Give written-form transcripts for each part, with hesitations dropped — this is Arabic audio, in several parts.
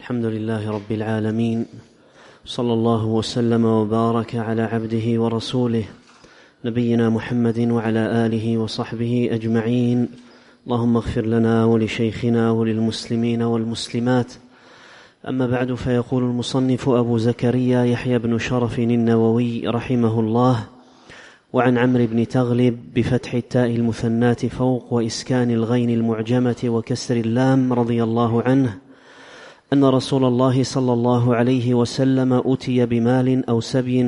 الحمد لله رب العالمين، صلى الله وسلم وبارك على عبده ورسوله نبينا محمد وعلى آله وصحبه أجمعين. اللهم اغفر لنا ولشيخنا وللمسلمين والمسلمات. أما بعد، فيقول المصنف أبو زكريا يحيى بن شرف النووي رحمه الله: وعن عمرو بن تغلب بفتح التاء المثناة فوق وإسكان الغين المعجمة وكسر اللام رضي الله عنه أن رسول الله صلى الله عليه وسلم أتي بمال أو سبي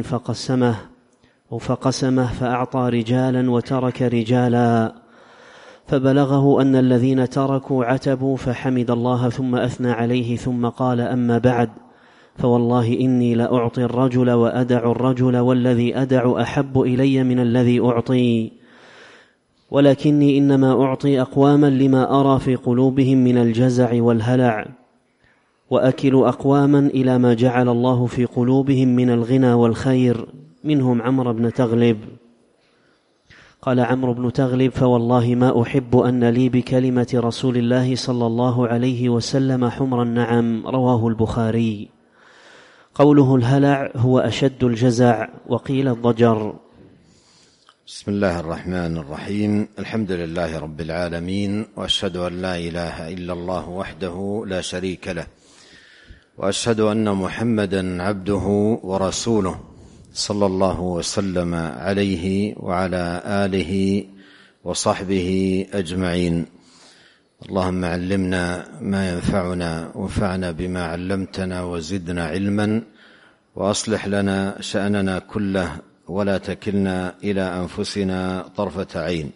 فقسمه فأعطى رجالا وترك رجالا، فبلغه أن الذين تركوا عتبوا، فحمد الله ثم أثنى عليه ثم قال: أما بعد، فوالله إني لأعطي الرجل وأدع الرجل، والذي أدع أحب إلي من الذي أعطي، ولكني إنما أعطي أقواما لما أرى في قلوبهم من الجزع والهلع، وأكل أقواما إلى ما جعل الله في قلوبهم من الغنى والخير، منهم عمرو بن تغلب. قال عمرو بن تغلب: فوالله ما أحب أن لي بكلمة رسول الله صلى الله عليه وسلم حمر النعم. رواه البخاري. قوله الهلع هو أشد الجزع، وقيل الضجر. بسم الله الرحمن الرحيم. الحمد لله رب العالمين، وأشهد أن لا إله إلا الله وحده لا شريك له، وأشهد أن محمدا عبده ورسوله، صلى الله وسلم عليه وعلى آله وصحبه أجمعين. اللهم علمنا ما ينفعنا، وانفعنا بما علمتنا، وزدنا علما، وأصلح لنا شأننا كله، ولا تكلنا إلى أنفسنا طرفة عين.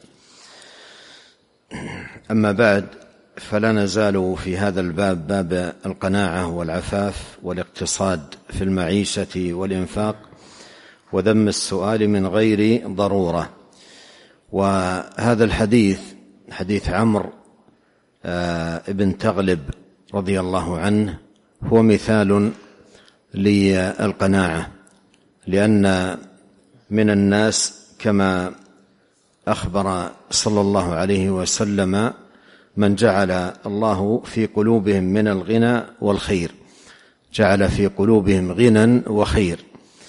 أما بعد، فلا نزال في هذا الباب، باب القناعة والعفاف والاقتصاد في المعيشة والإنفاق وذم السؤال من غير ضرورة. وهذا الحديث حديث عمرو ابن تغلب رضي الله عنه هو مثال للقناعة، لأن من الناس كما أخبر صلى الله عليه وسلم من جعل الله في قلوبهم من الغنى والخير، جعل في قلوبهم غنى وخير.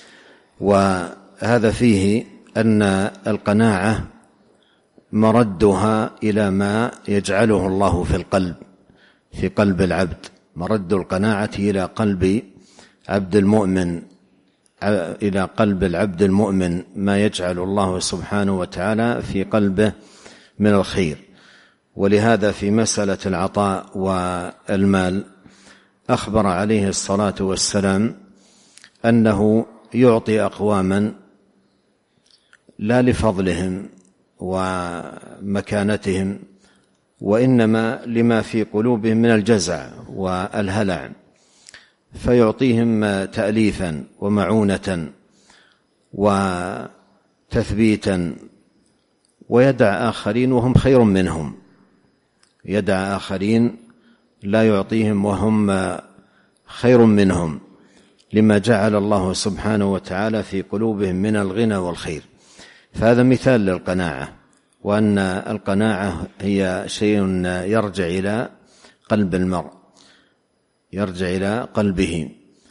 وهذا فيه أن القناعة مردها إلى ما يجعله الله في القلب، في قلب العبد. مرد القناعة إلى قلب عبد المؤمن، إلى قلب العبد المؤمن، ما يجعل الله سبحانه وتعالى في قلبه من الخير. ولهذا في مسألة العطاء والمال أخبر عليه الصلاة والسلام أنه يعطي أقواما لا لفضلهم ومكانتهم، وإنما لما في قلوبهم من الجزع والهلع، فيعطيهم تأليفا ومعونة وتثبيتا، ويدع آخرين وهم خير منهم، يدع آخرين لا يعطيهم وهم خير منهم، لما جعل الله سبحانه وتعالى في قلوبهم من الغنى والخير. فهذا مثال للقناعة، وأن القناعة هي شيء يرجع إلى قلب المرء، يرجع إلى قلبه.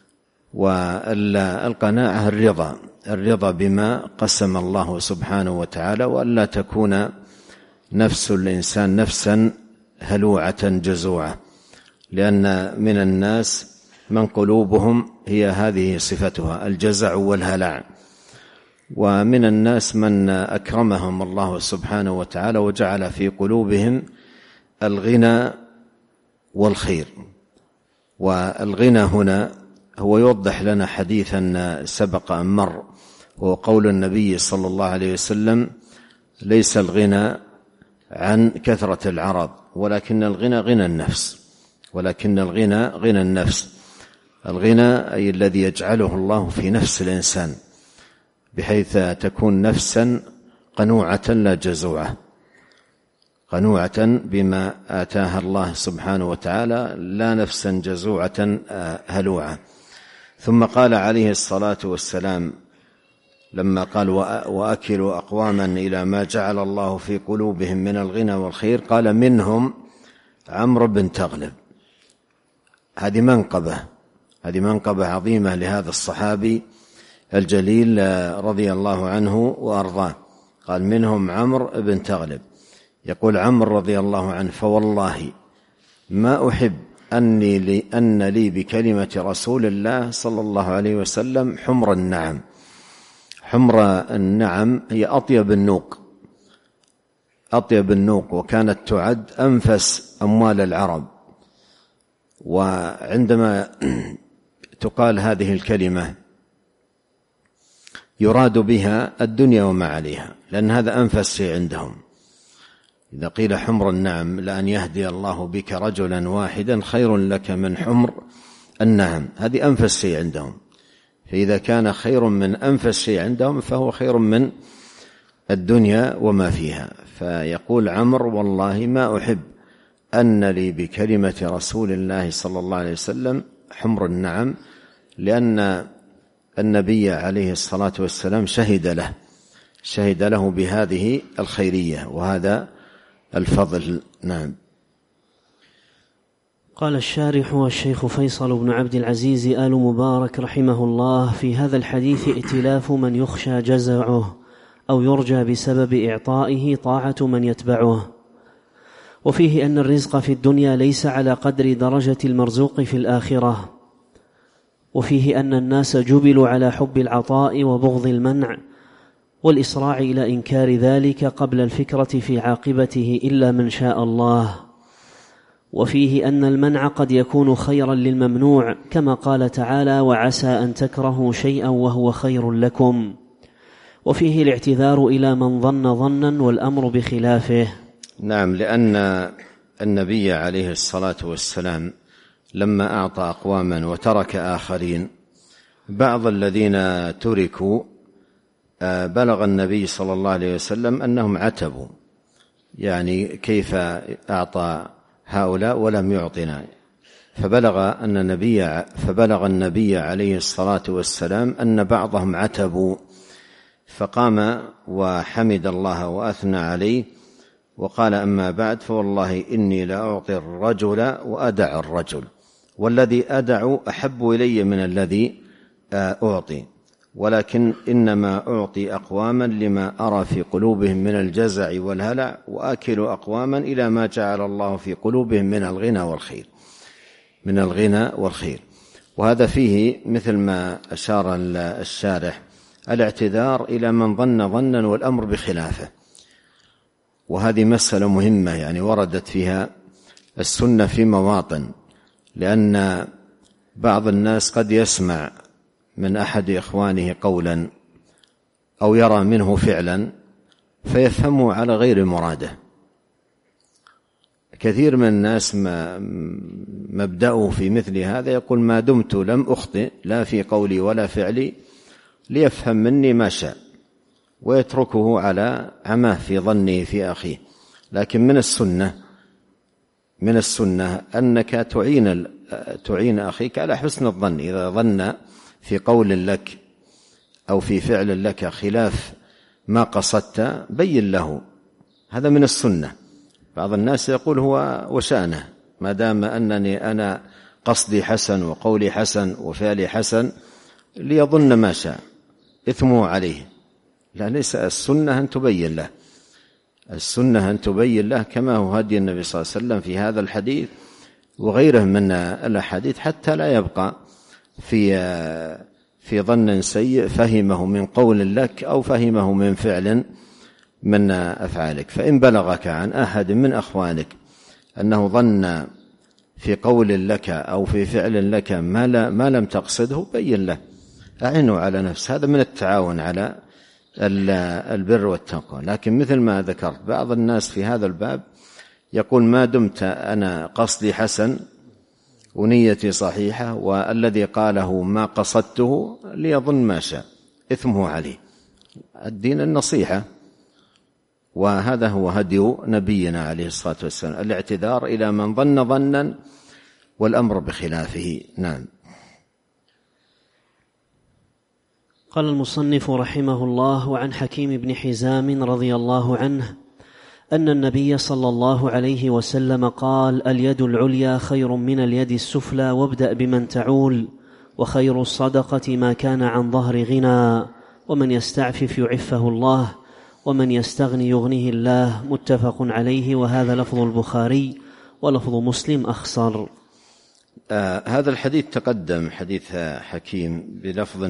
والقناعة الرضا بما قسم الله سبحانه وتعالى، وألا تكون نفس الإنسان نفسا هلوعة جزوعة، لأن من الناس من قلوبهم هي هذه صفتها، الجزع والهلع. ومن الناس من أكرمهم الله سبحانه وتعالى وجعل في قلوبهم الغنى والخير. والغنى هنا هو يوضح لنا حديثا سبق أن مر، وهو قول النبي صلى الله عليه وسلم: ليس الغنى عن كثرة العرض، ولكن الغنى غنى النفس، ولكن الغنى غنى النفس. الغنى أي الذي يجعله الله في نفس الإنسان، بحيث تكون نفسا قنوعة لا جزوعة، قنوعة بما آتاها الله سبحانه وتعالى، لا نفسا جزوعة هلوعة. ثم قال عليه الصلاة والسلام لما قال: وأكلوا أقواما إلى ما جعل الله في قلوبهم من الغنى والخير، قال: منهم عمرو بن تغلب. هذه منقبة عظيمة لهذا الصحابي الجليل رضي الله عنه وأرضاه. قال منهم عمرو بن تغلب، يقول عمرو رضي الله عنه: فوالله ما أحب أن لي بكلمة رسول الله صلى الله عليه وسلم حمر النعم. حمر النعم هي أطيب النوق، وكانت تعد أنفس أموال العرب. وعندما تقال هذه الكلمة يراد بها الدنيا وما عليها، لأن هذا أنفس شيء عندهم. إذا قيل حمر النعم لأن يهدي الله بك رجلا واحدا خير لك من حمر النعم، هذه أنفس شيء عندهم. فإذا كان خير من أنفس شيء عندهم فهو خير من الدنيا وما فيها. فيقول عمرو: والله ما أحب أن لي بكلمة رسول الله صلى الله عليه وسلم حمر النعم، لأن النبي عليه الصلاة والسلام شهد له بهذه الخيرية وهذا الفضل. نعم. قال الشارح والشيخ فيصل بن عبد العزيز آل مبارك رحمه الله: في هذا الحديث ائتلاف من يخشى جزعه أو يرجى بسبب إعطائه طاعة من يتبعه، وفيه أن الرزق في الدنيا ليس على قدر درجة المرزوق في الآخرة، وفيه أن الناس جبلوا على حب العطاء وبغض المنع والإسراع إلى إنكار ذلك قبل الفكرة في عاقبته إلا من شاء الله، وفيه أن المنع قد يكون خيرا للممنوع كما قال تعالى: وعسى أن تكرهوا شيئا وهو خير لكم، وفيه الاعتذار إلى من ظن ظنا والأمر بخلافه. نعم، لأن النبي عليه الصلاة والسلام لما أعطى أقواما وترك آخرين، بعض الذين تركوا بلغ النبي صلى الله عليه وسلم أنهم عتبوا، يعني كيف أعطى هؤلاء ولم يعطنا؟ فبلغ النبي عليه الصلاة والسلام أن بعضهم عتبوا، فقام وحمد الله وأثنى عليه وقال: أما بعد، فوالله إني لا أعطي الرجل وأدع الرجل، والذي أدع أحب إلي من الذي أعطي، ولكن إنما أعطي أقواما لما أرى في قلوبهم من الجزع والهلع، وآكل أقواما إلى ما جعل الله في قلوبهم من الغنى والخير. وهذا فيه مثل ما أشار الشارح الاعتذار إلى من ظن ظنا والأمر بخلافه. وهذه مسألة مهمة، يعني وردت فيها السنة في مواطن، لأن بعض الناس قد يسمع من أحد إخوانه قولا أو يرى منه فعلا فيفهمه على غير مراده. كثير من الناس مبدأه في مثل هذا يقول: ما دمت لم أخطئ لا في قولي ولا فعلي ليفهم مني ما شاء، ويتركه على عماه في ظنه في أخيه. لكن من السنة أنك تعين أخيك على حسن الظن. إذا ظن في قول لك أو في فعل لك خلاف ما قصدت بين له، هذا من السنة. بعض الناس يقول: هو وشأنه، ما دام أنني أنا قصدي حسن وقولي حسن وفعلي حسن ليظن ما شاء، إثمه عليه. لا، ليس السنة أن تبين له، السنة أن تبين له كما هو هدي النبي صلى الله عليه وسلم في هذا الحديث وغيره من الأحاديث، حتى لا يبقى في ظن سيء فهمه من قول لك أو فهمه من فعل من أفعالك. فإن بلغك عن أحد من أخوانك أنه ظن في قول لك أو في فعل لك ما لم تقصده بين له، أعنه على نفسه. هذا من التعاون على البر والتقوى. لكن مثل ما ذكرت، بعض الناس في هذا الباب يقول: ما دمت أنا قصدي حسن ونيتي صحيحة والذي قاله ما قصدته ليظن ما شاء، إثمه عليه. الدين النصيحة، وهذا هو هدي نبينا عليه الصلاة والسلام، الاعتذار إلى من ظن ظنا والأمر بخلافه. نعم. قال المصنف رحمه الله: وعن حكيم بن حزام رضي الله عنه أن النبي صلى الله عليه وسلم قال: اليد العليا خير من اليد السفلى، وابدأ بمن تعول، وخير الصدقة ما كان عن ظهر غنى، ومن يستعفف يعفه الله، ومن يستغني يغنيه الله. متفق عليه، وهذا لفظ البخاري، ولفظ مسلم أخصر. هذا الحديث تقدم، حديث حكيم بلفظ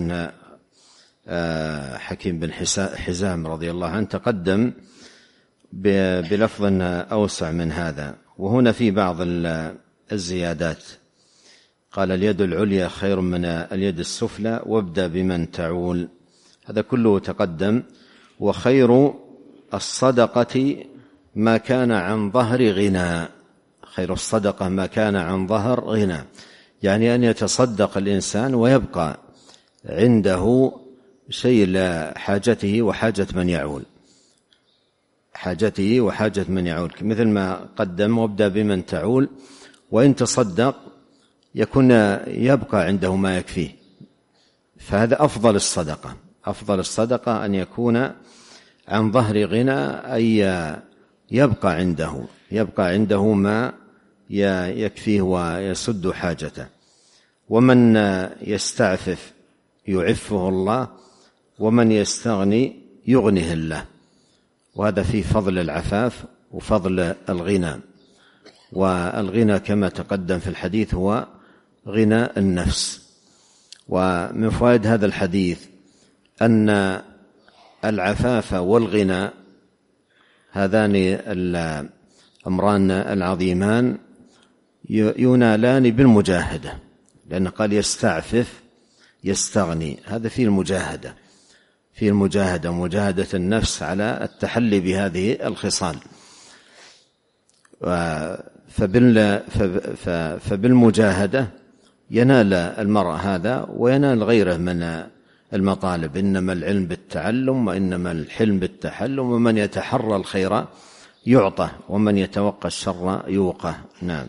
حكيم بن حزام رضي الله عنه، تقدم بلفظ أوسع من هذا، وهنا في بعض الزيادات. قال: اليد العليا خير من اليد السفلى، وابدأ بمن تعول. هذا كله تقدم. وخير الصدقة ما كان عن ظهر غنى. خير الصدقة ما كان عن ظهر غنى، يعني أن يتصدق الإنسان ويبقى عنده شيء لحاجته وحاجة من يعول، حاجته وحاجة من يعول، مثل ما قدم: وابدأ بمن تعول. وإن تصدق يكون يبقى عنده ما يكفيه، فهذا أفضل الصدقة. أفضل الصدقة أن يكون عن ظهر غنى، أي يبقى عنده ما يكفيه ويسد حاجته. ومن يستعفف يعفه الله، ومن يستغني يغنيه الله. وهذا فيه فضل العفاف وفضل الغنى. والغنى كما تقدم في الحديث هو غنى النفس. ومن فوائد هذا الحديث أن العفاف والغنى هذان الأمران العظيمان ينالان بالمجاهدة، لأن قال يستعفف يستغني، هذا فيه المجاهدة، فيه المجاهدة، مجاهدة النفس على التحلي بهذه الخصال. فبالمجاهدة ينال المرء هذا وينال غيره من المطالب. إنما العلم بالتعلم، وإنما الحلم بالتحلم، ومن يتحرى الخير يعطى، ومن يتوقى الشر يوقى. نعم.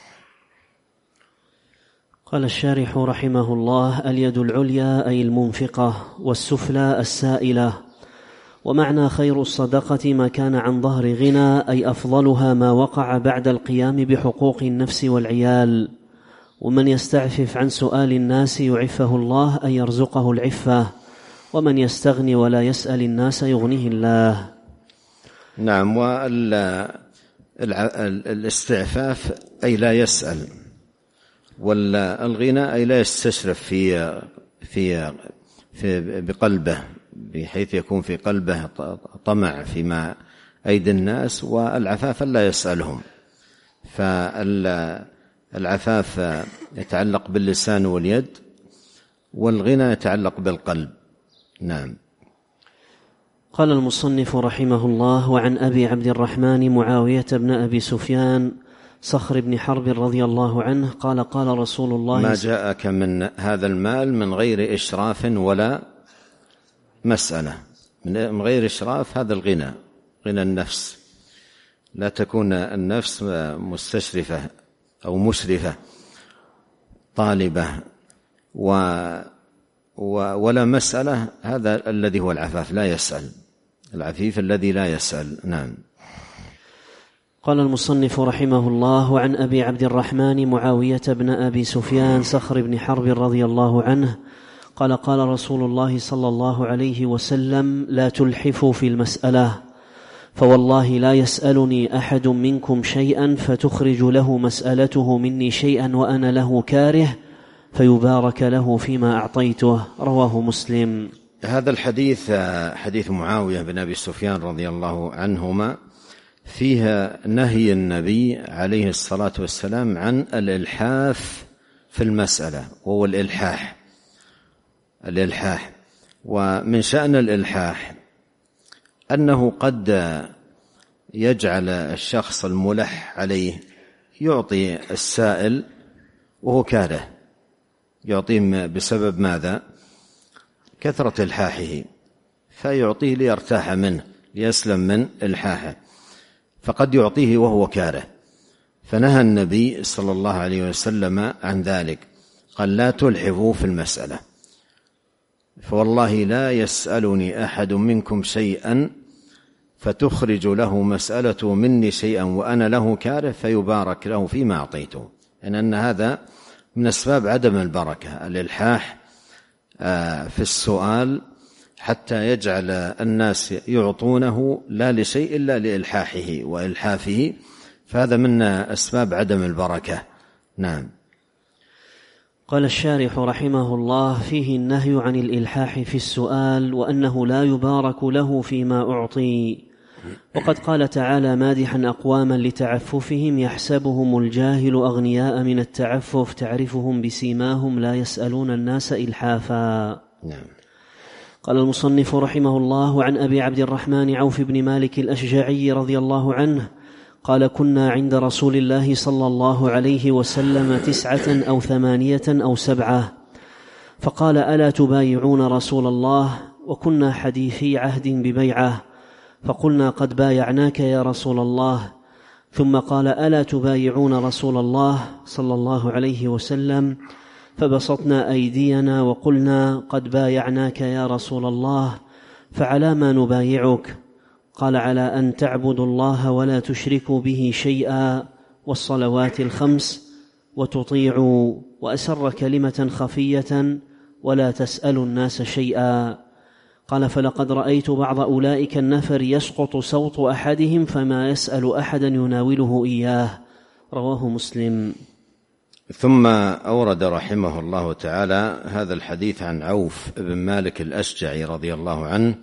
قال الشارح رحمه الله: اليد العليا أي المنفقة، والسفلى السائلة. ومعنى خير الصدقة ما كان عن ظهر غنى، أي أفضلها ما وقع بعد القيام بحقوق النفس والعيال. ومن يستعفف عن سؤال الناس يعفه الله، أي يرزقه العفة. ومن يستغني ولا يسأل الناس يغنيه الله. نعم. والاستعفاف أي لا يسأل، والغنى أي لا يستشرف بقلبه، بحيث يكون في قلبه طمع فيما أيدي الناس. والعفاف لا يسألهم. فالعفاف يتعلق باللسان واليد، والغنى يتعلق بالقلب. نعم. قال المصنف رحمه الله: وعن أبي عبد الرحمن معاوية بن أبي سفيان صخر بن حرب رضي الله عنه قال: قال رسول الله: ما جاءك من هذا المال من غير إشراف ولا مسألة. من غير إشراف هذا الغنى، غنى النفس. لا تكون النفس مستشرفة أو مسرفة طالبة ولا مسألة. هذا الذي هو العفاف، لا يسأل، العفيف الذي لا يسأل. نعم. قال المصنف رحمه الله: وعن أبي عبد الرحمن معاوية بن أبي سفيان صخر بن حرب رضي الله عنه قال: قال رسول الله صلى الله عليه وسلم: لا تلحفوا في المسألة، فوالله لا يسألني أحد منكم شيئا فتخرج له مسألته مني شيئا وأنا له كاره، فيبارك له فيما أعطيته. رواه مسلم. هذا الحديث حديث معاوية بن أبي سفيان رضي الله عنهما، فيها نهي النبي عليه الصلاة والسلام عن الإلحاف في المسألة، وهو الإلحاح. ومن شأن الإلحاح أنه قد يجعل الشخص الملح عليه يعطي السائل وهو كاره، يعطيه بسبب ماذا؟ كثرة إلحاحه، فيعطيه ليرتاح منه، ليسلم من إلحاحه، فقد يعطيه وهو كاره. فنهى النبي صلى الله عليه وسلم عن ذلك، قال: لا تلحفوا في المسألة، فوالله لا يسألني أحد منكم شيئا فتخرج له مسألة مني شيئا وأنا له كاره فيبارك له فيما أعطيته. أن هذا من أسباب عدم البركة، الإلحاح في السؤال حتى يجعل الناس يعطونه لا لشيء إلا لإلحاحه وإلحافه، فهذا من أسباب عدم البركة. نعم. قال الشارح رحمه الله: فيه النهي عن الإلحاح في السؤال، وأنه لا يبارك له فيما أعطي. وقد قال تعالى مادحا أقواما لتعففهم: يحسبهم الجاهل أغنياء من التعفف، تعرفهم بسيماهم لا يسألون الناس إلحافا. نعم. قال المصنف رحمه الله: عن أبي عبد الرحمن عوف بن مالك الأشجعي رضي الله عنه قال: كنا عند رسول الله صلى الله عليه وسلم 9 أو 8 أو 7، فقال: ألا تبايعون رسول الله؟ وكنا حديثي عهد ببيعة، فقلنا: قد بايعناك يا رسول الله. ثم قال: ألا تبايعون رسول الله صلى الله عليه وسلم؟ فبسطنا أيدينا وقلنا: قد بايعناك يا رسول الله، فعلى ما نبايعك؟ قال: على أن تعبدوا الله ولا تشركوا به شيئا، والصلوات ال5، وتطيعوا، وأسر كلمة خفية، ولا تسألوا الناس شيئا. قال: فلقد رأيت بعض أولئك النفر يسقط صوت أحدهم فما يسأل أحدا يناوله إياه. رواه مسلم. ثم أورد رحمه الله تعالى هذا الحديث عن عوف بن مالك الأشجعي رضي الله عنه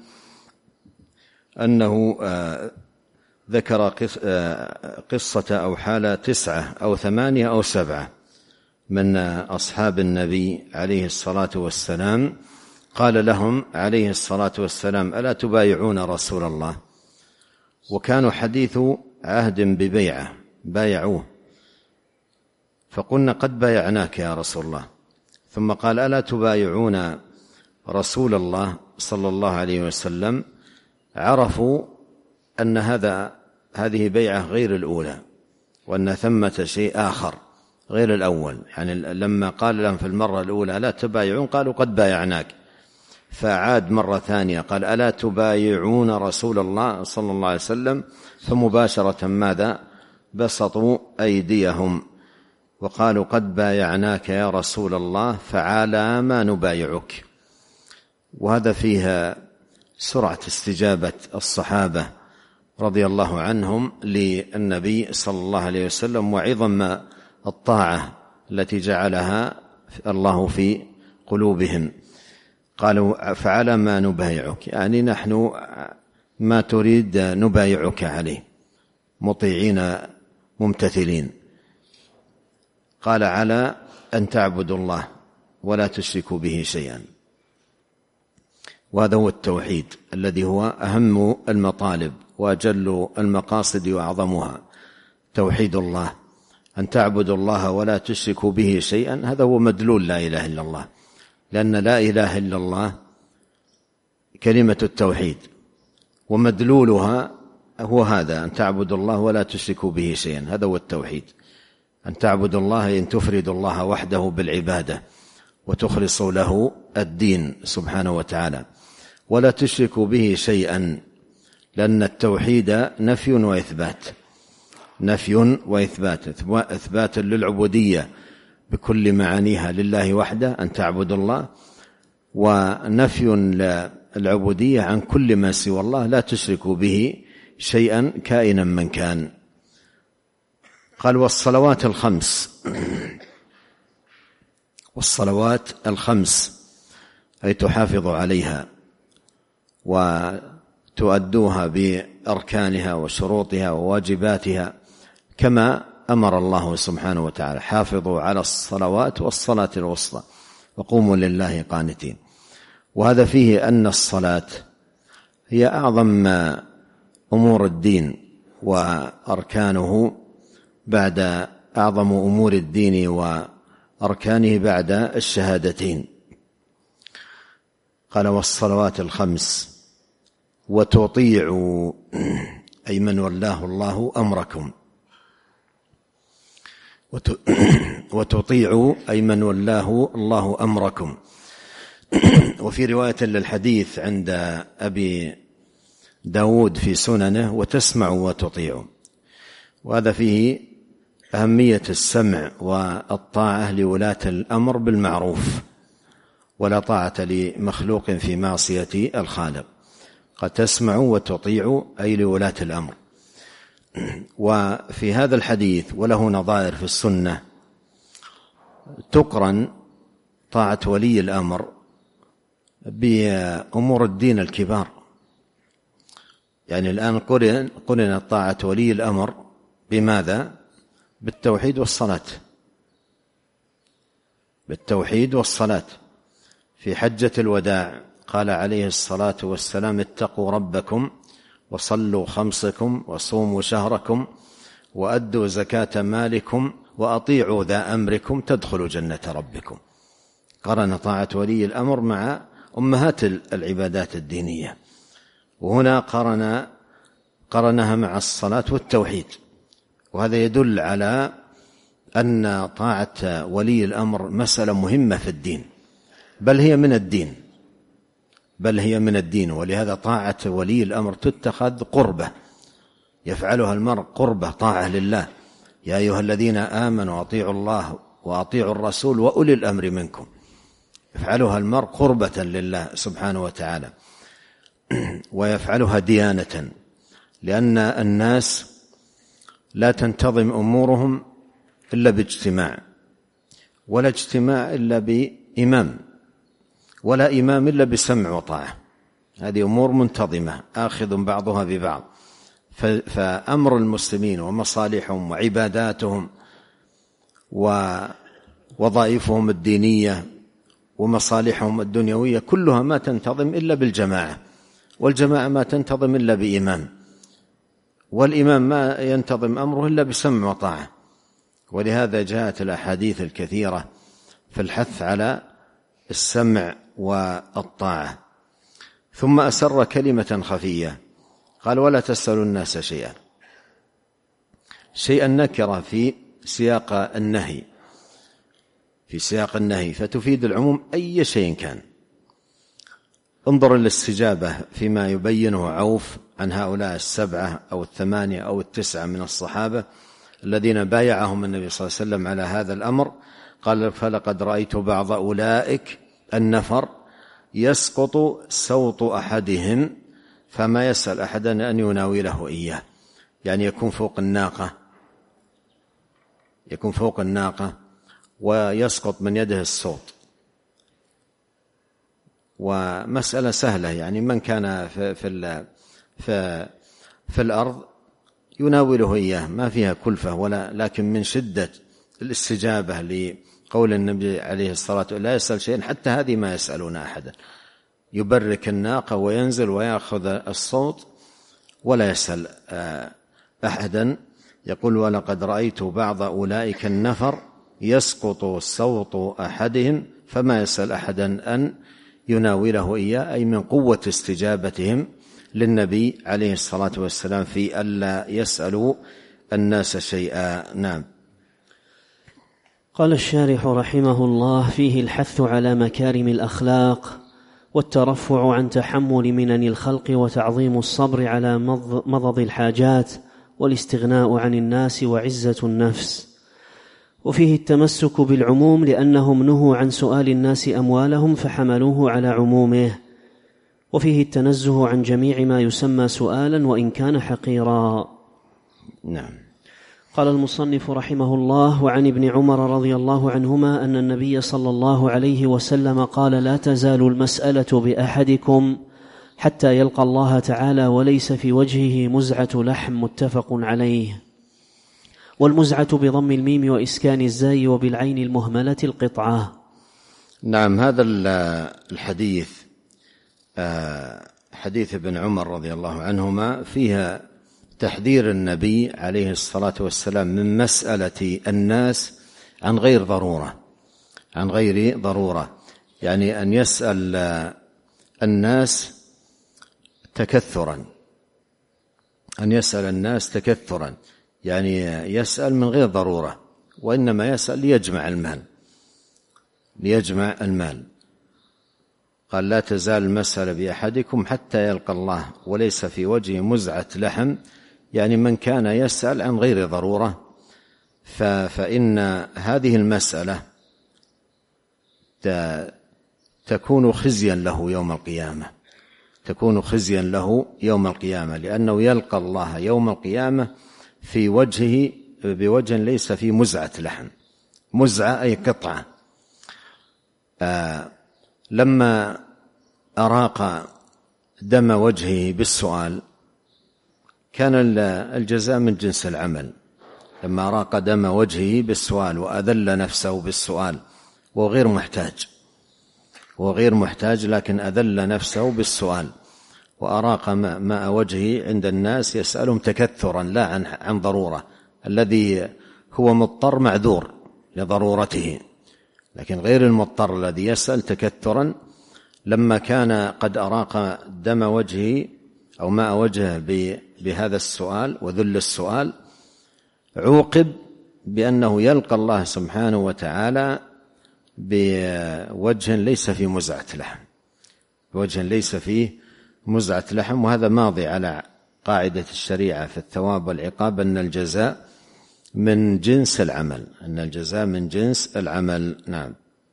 أنه ذكر قصة أو حالة 9 أو 8 أو 7 من أصحاب النبي عليه الصلاة والسلام، قال لهم عليه الصلاة والسلام: ألا تبايعون رسول الله؟ وكانوا حديث عهد ببيعة، بايعوه، فقلنا: قد بايعناك يا رسول الله. ثم قال: ألا تبايعون رسول الله صلى الله عليه وسلم؟ عرفوا أن هذه بيعة غير الأولى، وأن ثمة شيء آخر غير الأول. يعني لما قال لهم في المرة الأولى: لا تبايعون، قالوا: قد بايعناك. فعاد مرة ثانية قال: ألا تبايعون رسول الله صلى الله عليه وسلم؟ فمباشرة ماذا؟ بسطوا أيديهم وقالوا: قد بايعناك يا رسول الله، فعلى ما نبايعك. وهذا فيها سرعة استجابة الصحابة رضي الله عنهم للنبي صلى الله عليه وسلم، وعظم الطاعة التي جعلها الله في قلوبهم. قالوا: فعلى ما نبايعك، يعني نحن ما تريد نبايعك عليه، مطيعين ممتثلين. قال: على أن تعبدوا الله ولا تشركوا به شيئا. وهذا هو التوحيد الذي هو أهم المطالب وأجل المقاصد وأعظمها، توحيد الله، أن تعبدوا الله ولا تشركوا به شيئا. هذا هو مدلول لا إله إلا الله، لأن لا إله إلا الله كلمة التوحيد، ومدلولها هو هذا: أن تعبدوا الله ولا تشركوا به شيئا. هذا هو التوحيد، أن تعبدوا الله إن تفردوا الله وحده بالعبادة وتخلصوا له الدين سبحانه وتعالى، ولا تشركوا به شيئا، لأن التوحيد نفي وإثبات، نفي وإثبات، إثبات للعبودية بكل معانيها لله وحده، أن تعبدوا الله، ونفي للعبودية عن كل ما سوى الله، لا تشركوا به شيئا كائنا من كان. قال: والصلوات ال5، والصلوات ال5 أي تحافظوا عليها وتؤدوها بأركانها وشروطها وواجباتها كما أمر الله سبحانه وتعالى: حافظوا على الصلوات والصلاة الوسطى وقوموا لله قانتين. وهذا فيه أن الصلاة هي أعظم أمور الدين وأركانه، بعد أعظم أمور الدين وأركانه بعد الشهادتين. قال: والصلوات ال5، وتطيعوا أي من ولاه الله أمركم، وتطيعوا أي من ولاه الله أمركم. وفي رواية للحديث عند أبي داود في سننه: وتسمعوا وتطيعوا. وهذا فيه أهمية السمع والطاعة لولاة الأمر بالمعروف، ولا طاعة لمخلوق في معصية الخالق. قد تسمعوا وتطيعوا أي لولاة الأمر. وفي هذا الحديث وله نظائر في السنة تقرن طاعة ولي الأمر بأمور الدين الكبار. يعني الآن قرنت طاعة ولي الأمر بماذا؟ بالتوحيد والصلاة. بالتوحيد والصلاة. في حجة الوداع قال عليه الصلاة والسلام: اتقوا ربكم وصلوا خمسكم وصوموا شهركم وأدوا زكاة مالكم وأطيعوا ذا أمركم تدخلوا جنة ربكم. قرن طاعة ولي الأمر مع أمهات العبادات الدينية، وهنا قرنها مع الصلاة والتوحيد. وهذا يدل على أن طاعة ولي الأمر مسألة مهمة في الدين، بل هي من الدين. ولهذا طاعة ولي الأمر تتخذ قربة، يفعلها المرء قربة، طاعة لله. يا أيها الذين آمنوا أطيعوا الله وأطيعوا الرسول وأولي الأمر منكم. يفعلها المرء قربة لله سبحانه وتعالى، ويفعلها ديانة، لأن الناس لا تنتظم أمورهم إلا باجتماع، ولا اجتماع إلا بإمام، ولا إمام إلا بسمع وطاعة. هذه أمور منتظمة آخذ بعضها ببعض. فأمر المسلمين ومصالحهم وعباداتهم ووظائفهم الدينية ومصالحهم الدنيوية كلها ما تنتظم إلا بالجماعة، والجماعة ما تنتظم إلا بإمام، والإمام ما ينتظم أمره إلا بسمع وطاعة. ولهذا جاءت الأحاديث الكثيرة في الحث على السمع والطاعة. ثم أسر كلمة خفية قال: ولا تسألوا الناس شيئا نكرة في سياق النهي، فتفيد العموم أي شيء كان. انظر الاستجابة فيما يبينه عوف عن هؤلاء 7 أو 8 أو 9 من الصحابة الذين بايعهم النبي صلى الله عليه وسلم على هذا الأمر. قال: فلقد رأيت بعض أولئك النفر يسقط سوط أحدهم فما يسأل أحدا أن يناوله إياه. يعني يكون فوق الناقة ويسقط من يده الصوت. ومسألة سهلة، يعني من كان في الأرض يناوله إياه، ما فيها كلفة لكن من شدة الاستجابة لقول النبي عليه الصلاة والسلام: لا يسأل شيئا، حتى هذه ما يسألون أحدا. يبرك الناقة وينزل ويأخذ الصوت ولا يسأل أحدا. يقول: ولقد رأيت بعض أولئك النفر يسقط صوت أحدهم فما يسأل أحدا أن يناوله إياه، أي من قوة استجابتهم للنبي عليه الصلاة والسلام في ألا يسألوا الناس شيئا. نعم. قال الشارح رحمه الله: فيه الحث على مكارم الأخلاق، والترفع عن تحمل منن الخلق، وتعظيم الصبر على مضض الحاجات، والاستغناء عن الناس، وعزة النفس. وفيه التمسك بالعموم، لأنهم نهوا عن سؤال الناس أموالهم فحملوه على عمومه. وفيه التنزه عن جميع ما يسمى سؤالا وإن كان حقيرا. نعم. قال المصنف رحمه الله: وعن ابن عمر رضي الله عنهما أن النبي صلى الله عليه وسلم قال: لا تزال المسألة بأحدكم حتى يلقى الله تعالى وليس في وجهه مزعة لحم. متفق عليه. والمزعة بضم الميم وإسكان الزاي وبالعين المهملة القطعة. نعم. هذا الحديث حديث ابن عمر رضي الله عنهما فيها تحذير النبي عليه الصلاة والسلام من مسألة الناس عن غير ضرورة، يعني أن يسأل الناس تكثرا، يعني يسأل من غير ضرورة، وإنما يسأل ليجمع المال. قال: لا تزال المسألة بأحدكم حتى يلقى الله وليس في وجهه مزعة لحم، يعني من كان يسأل عن غير ضرورة، فإن هذه المسألة تكون خزيا له يوم القيامة، تكون خزيا له يوم القيامة، لأنه يلقى الله يوم القيامة في وجهه بوجه ليس فيه مزعة لحم. مزعة أي قطعة. لما أراق دم وجهه بالسؤال كان الجزاء من جنس العمل. لما أراق دم وجهه بالسؤال وأذل نفسه بالسؤال، وغير محتاج لكن أذل نفسه بالسؤال، وأراق ماء وجهه عند الناس يسألهم تكثرا لا عن ضرورة. الذي هو مضطر معذور لضرورته، لكن غير المضطر الذي يسأل تكثرا، لما كان قد أراق دم وجهه أو ماء وجهه بهذا السؤال وذل السؤال، عوقب بأنه يلقى الله سبحانه وتعالى بوجه ليس فيه مزعة لحم، بوجه ليس فيه مزعة لحم. وهذا ماضي على قاعدة الشريعة في الثواب والعقاب أن الجزاء من جنس العمل، أن الجزاء من جنس العمل. نعم.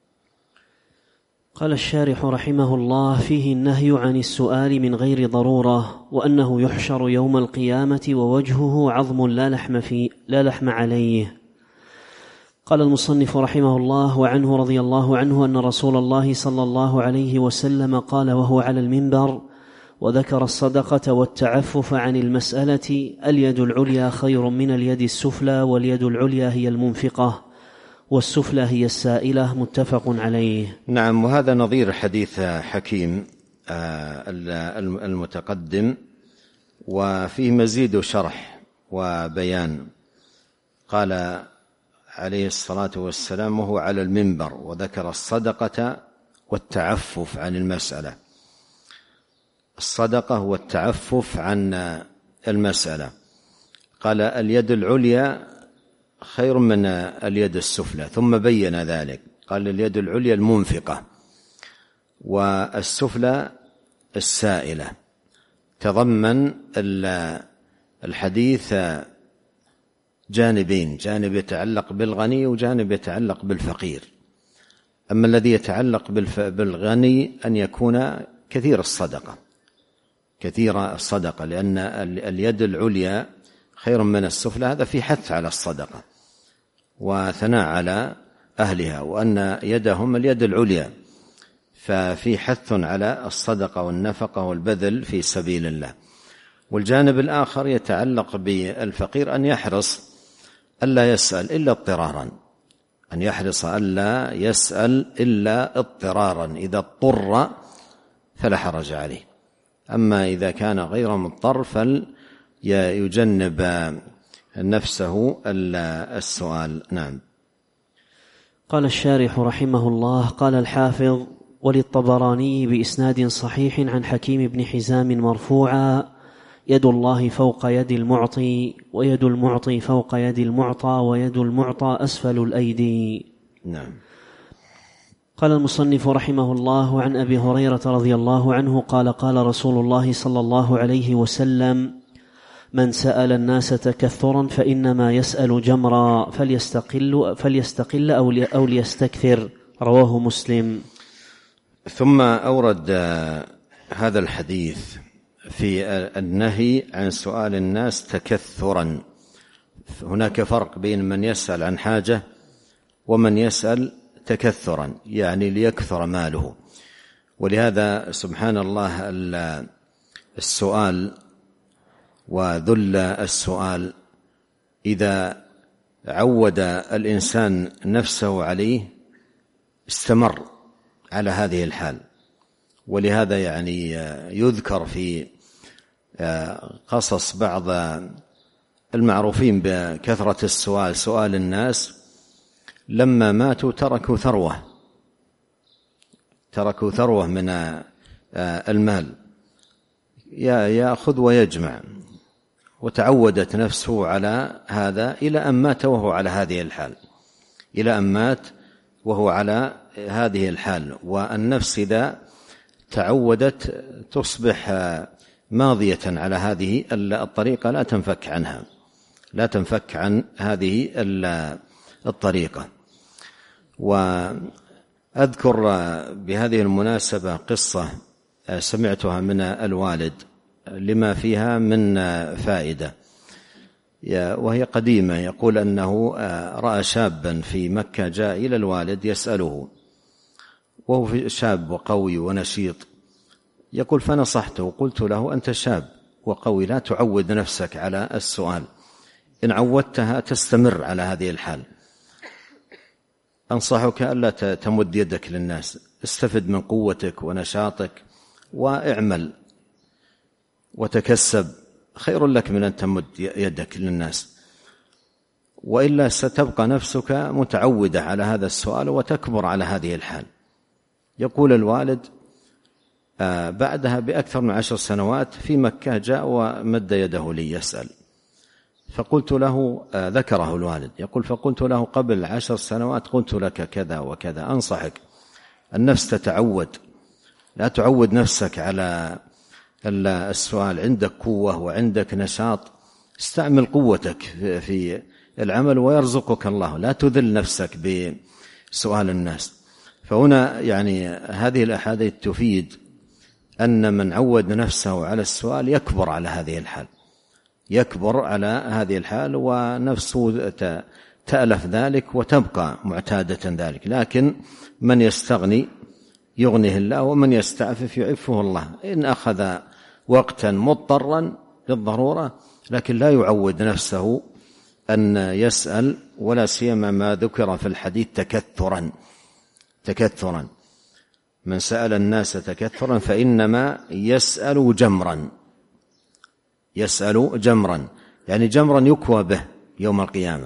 قال الشارح رحمه الله: فيه النهي عن السؤال من غير ضرورة، وأنه يحشر يوم القيامة ووجهه عظم لا لحم عليه. قال المصنف رحمه الله: وعنه رضي الله عنه أن رسول الله صلى الله عليه وسلم قال وهو على المنبر وذكر الصدقة والتعفف عن المسألة: اليد العليا خير من اليد السفلى، واليد العليا هي المنفقة والسفلى هي السائلة. متفق عليه. نعم. وهذا نظير حديث حكيم المتقدم، وفيه مزيد شرح وبيان. قال عليه الصلاة والسلام وهو على المنبر وذكر الصدقة والتعفف عن المسألة. الصدقة والتعفف عن المسألة. قال: اليد العليا خير من اليد السفلى، ثم بين ذلك. قال: اليد العليا المنفقة، والسفلى السائلة. تضمن الحديث جانبين: جانب يتعلق بالغني وجانب يتعلق بالفقير. أما الذي يتعلق بالغني أن يكون كثير الصدقة، لأن اليد العليا خير من السفلى، هذا في حث على الصدقة وثناء على أهلها، وأن يدهم اليد العليا، ففي حث على الصدقة والنفقة والبذل في سبيل الله. والجانب الآخر يتعلق بالفقير، أن يحرص ألا يسأل إلا اضطرارا، أن يحرص ألا يسأل إلا اضطرارا، إذا اضطر فلا حرج عليه. أما إذا كان غير مضطر فليجنب نفسه السؤال. نعم. قال الشارح رحمه الله: قال الحافظ: وللطبراني بإسناد صحيح عن حكيم بن حزام مرفوعا: يد الله فوق يد المعطي، ويد المعطي فوق يد المعطى، ويد المعطى أسفل الأيدي. نعم. قال المصنف رحمه الله: عن أبي هريرة رضي الله عنه قال: قال رسول الله صلى الله عليه وسلم: من سأل الناس تكثرا فإنما يسأل جمرا، فليستقل أو ليستكثر. رواه مسلم. ثم أورد هذا الحديث في النهي عن سؤال الناس تكثرا. هناك فرق بين من يسأل عن حاجة ومن يسأل تكثرا، يعني ليكثر ماله. ولهذا سبحان الله السؤال وذل السؤال إذا عود الإنسان نفسه عليه استمر على هذه الحال. ولهذا يعني يذكر في قصص بعض المعروفين بكثرة السؤال، سؤال الناس لما ماتوا تركوا ثروة من المال يأخذ ويجمع، وتعودت نفسه على هذا إلى أن مات وهو على هذه الحال. والنفس إذا تعودت تصبح ماضية على هذه الطريقة، لا تنفك عن هذه الطريقة. وأذكر بهذه المناسبة قصة سمعتها من الوالد لما فيها من فائدة، وهي قديمة. يقول أنه رأى شابا في مكة جاء إلى الوالد يسأله، وهو شاب وقوي ونشيط. يقول فنصحته، قلت له أنت شاب وقوي، لا تعود نفسك على السؤال، إن عودتها تستمر على هذه الحال. أنصحك ألا تمد يدك للناس، استفد من قوتك ونشاطك واعمل وتكسب، خير لك من أن تمد يدك للناس، وإلا ستبقى نفسك متعودة على هذا السؤال وتكبر على هذه الحال. يقول الوالد بعدها بأكثر من 10 سنوات في مكة جاء ومد يده لي يسأل، فقلت له، ذكره الوالد، يقول فقلت له قبل 10 سنوات قلت لك كذا وكذا، أنصحك النفس تتعود، لا تعود نفسك على السؤال، عندك قوة وعندك نشاط، استعمل قوتك في العمل ويرزقك الله، لا تذل نفسك بسؤال الناس. فهنا يعني هذه الأحاديث تفيد أن من عود نفسه على السؤال يكبر على هذه الحال ونفسه تألف ذلك وتبقى معتادة ذلك. لكن من يستغني يغنيه الله، ومن يستعفف يعفه الله. إن أخذ وقتا مضطرا للضرورة لكن لا يعود نفسه أن يسأل، ولا سيما ما ذكر في الحديث تكثرا. من سأل الناس تكثرا فإنما يسأل جمرا، يعني جمرا يكوى به يوم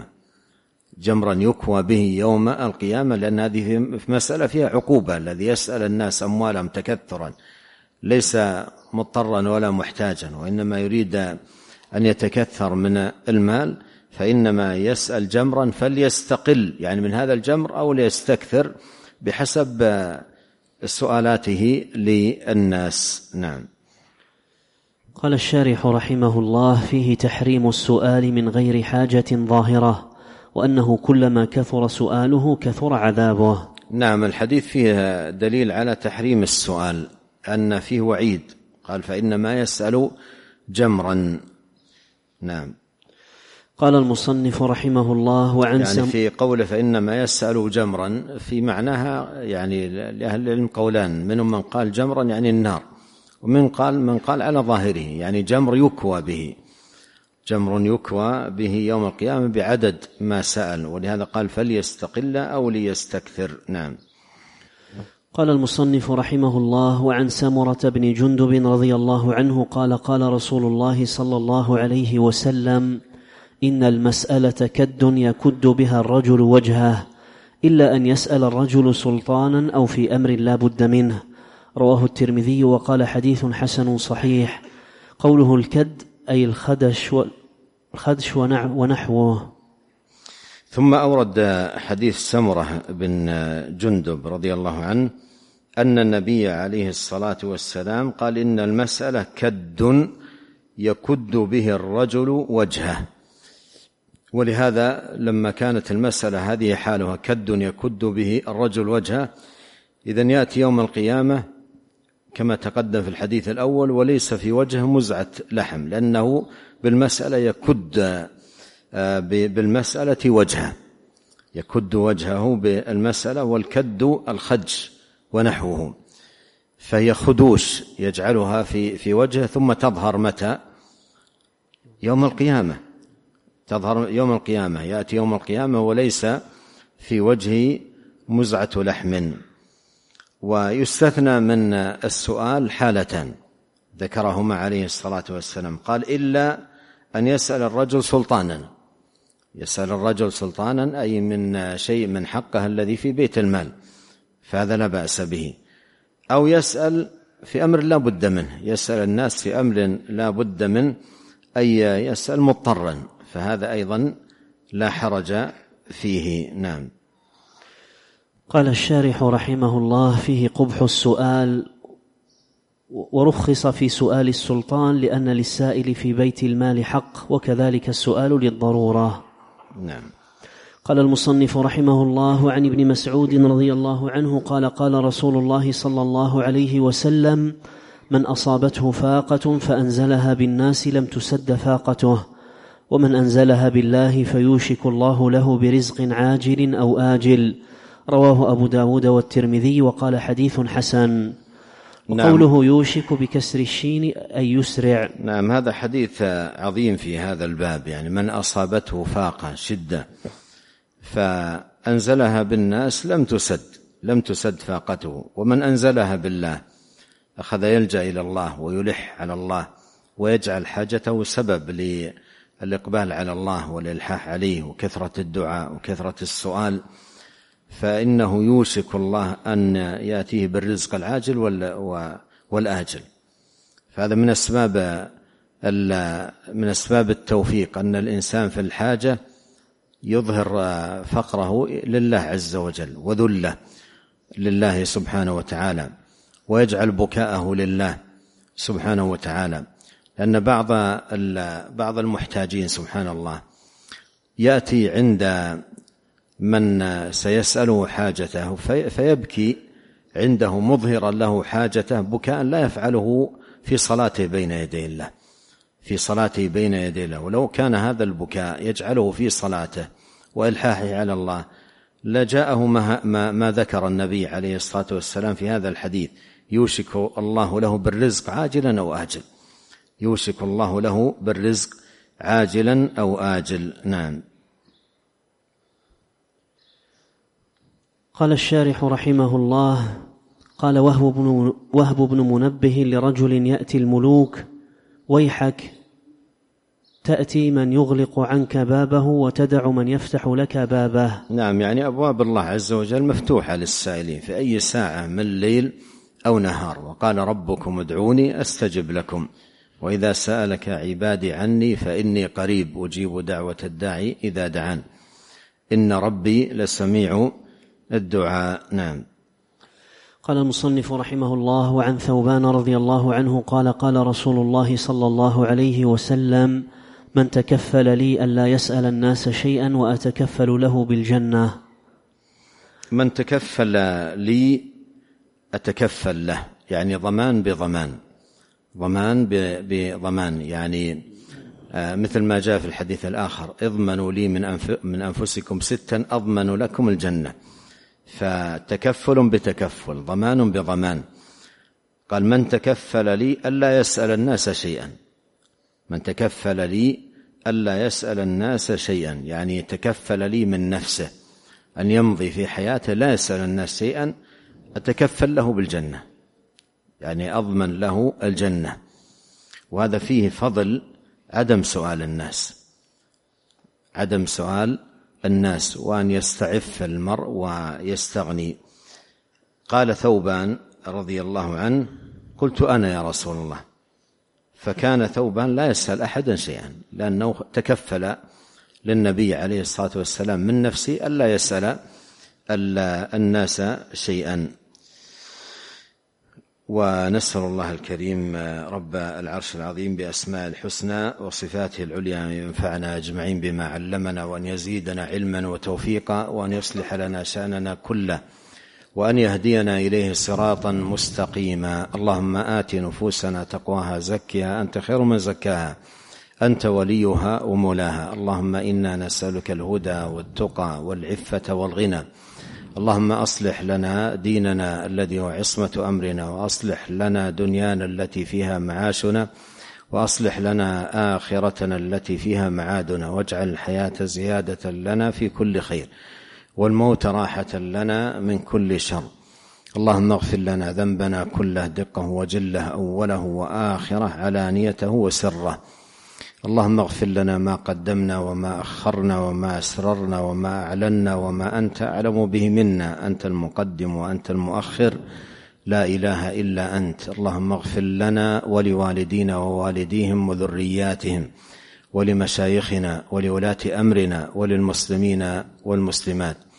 القيامة، لأن هذه في مسألة فيها عقوبة. الذي يسأل الناس أموالهم تكثرا ليس مضطرا ولا محتاجا، وإنما يريد أن يتكثر من المال، فإنما يسأل جمرا فليستقل يعني من هذا الجمر أو ليستكثر بحسب سؤالاته للناس. نعم. قال الشارح رحمه الله: فيه تحريم السؤال من غير حاجة ظاهرة، وأنه كلما كثر سؤاله كثر عذابه. نعم، الحديث فيه دليل على تحريم السؤال، أن فيه وعيد، قال فإنما يسأل جمرا. نعم. قال المصنف رحمه الله: يعني في قوله فإنما يسأل جمرا في معناها، يعني لأهل العلم قولان، منهم من قال جمرا يعني النار، ومن قال على ظاهره يعني جمر يكوى به يوم القيامة بعدد ما سأل، ولهذا قال فليستقل أو ليستكثر. نعم. قال المصنف رحمه الله: وعن سمرة بن جندب رضي الله عنه قال: قال رسول الله صلى الله عليه وسلم: إن المسألة كد يكد بها الرجل وجهه، إلا أن يسأل الرجل سلطانا أو في أمر لا بد منه. رواه الترمذي وقال حديث حسن صحيح. قوله الكد أي الخدش ونحوه. ثم أورد حديث سمرة بن جندب رضي الله عنه أن النبي عليه الصلاة والسلام قال: إن المسألة كد يكد به الرجل وجهه. ولهذا لما كانت المسألة هذه حالها كد يكد به الرجل وجهه، إذن يأتي يوم القيامة كما تقدم في الحديث الأول وليس في وجهه مزعة لحم، لأنه بالمسألة يكد بالمسألة وجهه، يكد وجهه بالمسألة، والكد الخدش ونحوه، فهي خدوش يجعلها في وجهه، ثم تظهر متى؟ يوم القيامة، تظهر يوم القيامة، يأتي يوم القيامة وليس في وجهه مزعة لحم. ويستثنى من السؤال حالتان ذكرهما عليه الصلاة والسلام، قال: إلا أن يسأل الرجل سلطانا، أي من شيء من حقه الذي في بيت المال، فهذا لا بأس به. أو يسأل في أمر لا بد منه، يسأل الناس في أمر لا بد منه، أي يسأل مضطرا، فهذا أيضا لا حرج فيه. نعم. قال الشارح رحمه الله: فيه قبح السؤال ورخص في سؤال السلطان لأن للسائل في بيت المال حق، وكذلك السؤال للضرورة. نعم. قال المصنف رحمه الله: عن ابن مسعود رضي الله عنه قال: قال رسول الله صلى الله عليه وسلم: من أصابته فاقة فأنزلها بالناس لم تسد فاقته، ومن أنزلها بالله فيوشك الله له برزق عاجل أو آجل. رواه أبو داود والترمذي وقال: حديث حسن. وقوله يوشك بكسر الشين أي يسرع. نعم، هذا حديث عظيم في هذا الباب. يعني من أصابته فاقة شدة فأنزلها بالناس لم تسد فاقته، ومن أنزلها بالله أخذ يلجأ إلى الله ويلح على الله ويجعل حاجته سبب للإقبال على الله والإلحاح عليه وكثرة الدعاء وكثرة السؤال، فإنه يوشك الله أن يأتيه بالرزق العاجل والآجل. فهذا من أسباب التوفيق، أن الإنسان في الحاجة يظهر فقره لله عز وجل وذله لله سبحانه وتعالى، ويجعل بكاءه لله سبحانه وتعالى. لأن بعض المحتاجين سبحان الله يأتي عند من سيسأله حاجته فيبكي عنده مظهرا له حاجته بكاء لا يفعله في صلاته بين يدي الله. ولو كان هذا البكاء يجعله في صلاته وإلحاحه على الله لجاءه ما ذكر النبي عليه الصلاة والسلام في هذا الحديث: يوشك الله له بالرزق عاجلا أو آجل. يوشك الله له بالرزق عاجلا أو آجل. نعم. قال الشارح رحمه الله: قال وهب بن منبه لرجل يأتي الملوك: ويحك، تأتي من يغلق عنك بابه وتدع من يفتح لك بابه. نعم، يعني أبواب الله عز وجل مفتوحة للسائلين في أي ساعة من الليل أو نهار. وقال: ربكم ادعوني أستجب لكم، وإذا سألك عبادي عني فإني قريب أجيب دعوة الداعي إذا دعان، إن ربي لسميع الدعاء. نعم. قال المصنف رحمه الله: وعن ثوبان رضي الله عنه قال: قال رسول الله صلى الله عليه وسلم: من تكفل لي ألا يسأل الناس شيئا وأتكفل له بالجنة. من تكفل لي أتكفل له، يعني ضمان بضمان، يعني مثل ما جاء في الحديث الآخر: اضمنوا لي من أنفسكم 6 أضمن لكم الجنة. فتكفل بتكفل، ضمان بضمان. قال: من تكفل لي ألا يسأل الناس شيئا. من تكفل لي ألا يسأل الناس شيئا، يعني تكفل لي من نفسه أن يمضي في حياته لا يسأل الناس شيئا، أتكفل له بالجنة، يعني أضمن له الجنة. وهذا فيه فضل عدم سؤال الناس وأن يستعف المرء ويستغني. قال ثوبان رضي الله عنه: قلت أنا يا رسول الله. فكان ثوبان لا يسأل أحدا شيئا، لأنه تكفل للنبي عليه الصلاة والسلام من نفسه ألا يسأل الناس شيئا. ونسأل الله الكريم رب العرش العظيم بأسماء الحسنى وصفاته العليا أن ينفعنا أجمعين بما علمنا، وأن يزيدنا علما وتوفيقا، وأن يصلح لنا شأننا كله، وأن يهدينا إليه صراطا مستقيما. اللهم آت نفوسنا تقواها زكها أنت خير من زكاها أنت وليها ومولاها. اللهم إنا نسألك الهدى والتقى والعفة والغنى. اللهم أصلح لنا ديننا الذي هو عصمة أمرنا، وأصلح لنا دنيانا التي فيها معاشنا، وأصلح لنا آخرتنا التي فيها معادنا، واجعل الحياة زيادة لنا في كل خير، والموت راحة لنا من كل شر. اللهم اغفر لنا ذنبنا كله دقه وجله أوله وآخره علانيته وسره. اللهم اغفر لنا ما قدمنا وما أخرنا وما أسررنا وما أعلنا وما أنت أعلم به منا، أنت المقدم وأنت المؤخر، لا إله إلا أنت. اللهم اغفر لنا ولوالدينا ووالديهم وذرياتهم ولمشايخنا ولولاة أمرنا وللمسلمين والمسلمات.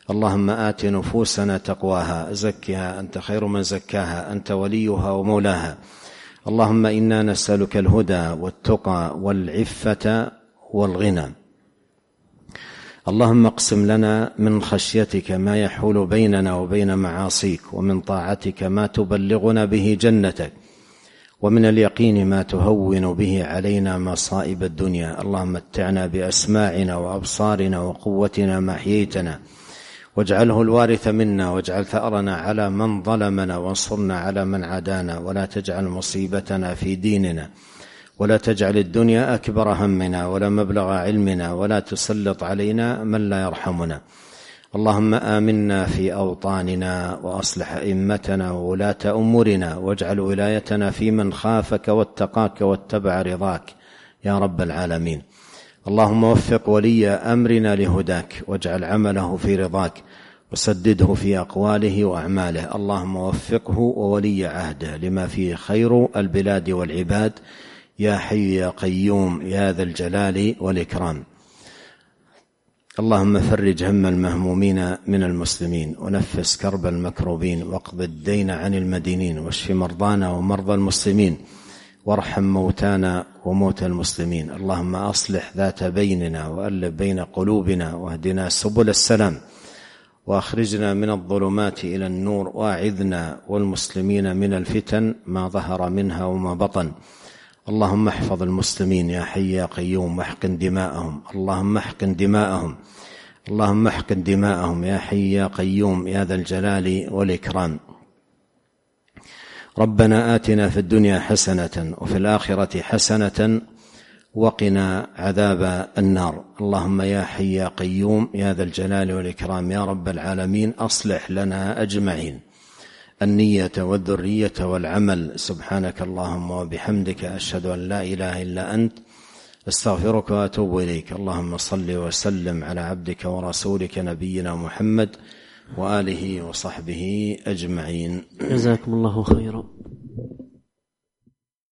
اللهم آت نفوسنا تقواها زكها أنت خير من زكاها أنت وليها ومولاها. اللهم إنا نسألك الهدى والتقى والعفة والغنى. اللهم اقسم لنا من خشيتك ما يحول بيننا وبين معاصيك، ومن طاعتك ما تبلغنا به جنتك، ومن اليقين ما تهون به علينا مصائب الدنيا. اللهم متعنا بأسماعنا وأبصارنا وقوتنا ما أحييتنا، واجعله الوارث منا، واجعل ثأرنا على من ظلمنا، وانصرنا على من عادانا، ولا تجعل مصيبتنا في ديننا، ولا تجعل الدنيا أكبر همنا ولا مبلغ علمنا، ولا تسلط علينا من لا يرحمنا. اللهم آمنا في أوطاننا، وأصلح أئمتنا وولاة أمورنا، واجعل ولايتنا في من خافك واتقاك واتبع رضاك يا رب العالمين. اللهم وفق ولي أمرنا لهداك، واجعل عمله في رضاك، وسدده في أقواله وأعماله. اللهم وفقه وولي عهده لما فيه خير البلاد والعباد يا حي يا قيوم يا ذا الجلال والإكرام. اللهم فرج هم المهمومين من المسلمين، ونفس كرب المكروبين، واقض الدين عن المدينين، واشف مرضانا ومرضى المسلمين، وارحم موتانا وموتى المسلمين. اللهم أصلح ذات بيننا، وألف بين قلوبنا، واهدنا سبل السلام، وأخرجنا من الظلمات إلى النور، وأعذنا والمسلمين من الفتن ما ظهر منها وما بطن. اللهم احفظ المسلمين يا حي يا قيوم، واحقن دماءهم. اللهم احقن دماءهم، اللهم احقن دماءهم يا حي يا قيوم يا ذا الجلال والإكرام. ربنا آتنا في الدنيا حسنة وفي الآخرة حسنة وقنا عذاب النار. اللهم يا حي يا قيوم يا ذا الجلال والإكرام يا رب العالمين، أصلح لنا أجمعين النية والذرية والعمل. سبحانك اللهم وبحمدك، أشهد أن لا إله إلا أنت، استغفرك وأتوب إليك. اللهم صل وسلم على عبدك ورسولك نبينا محمد وآله وصحبه أجمعين. جزاكم الله خيرا.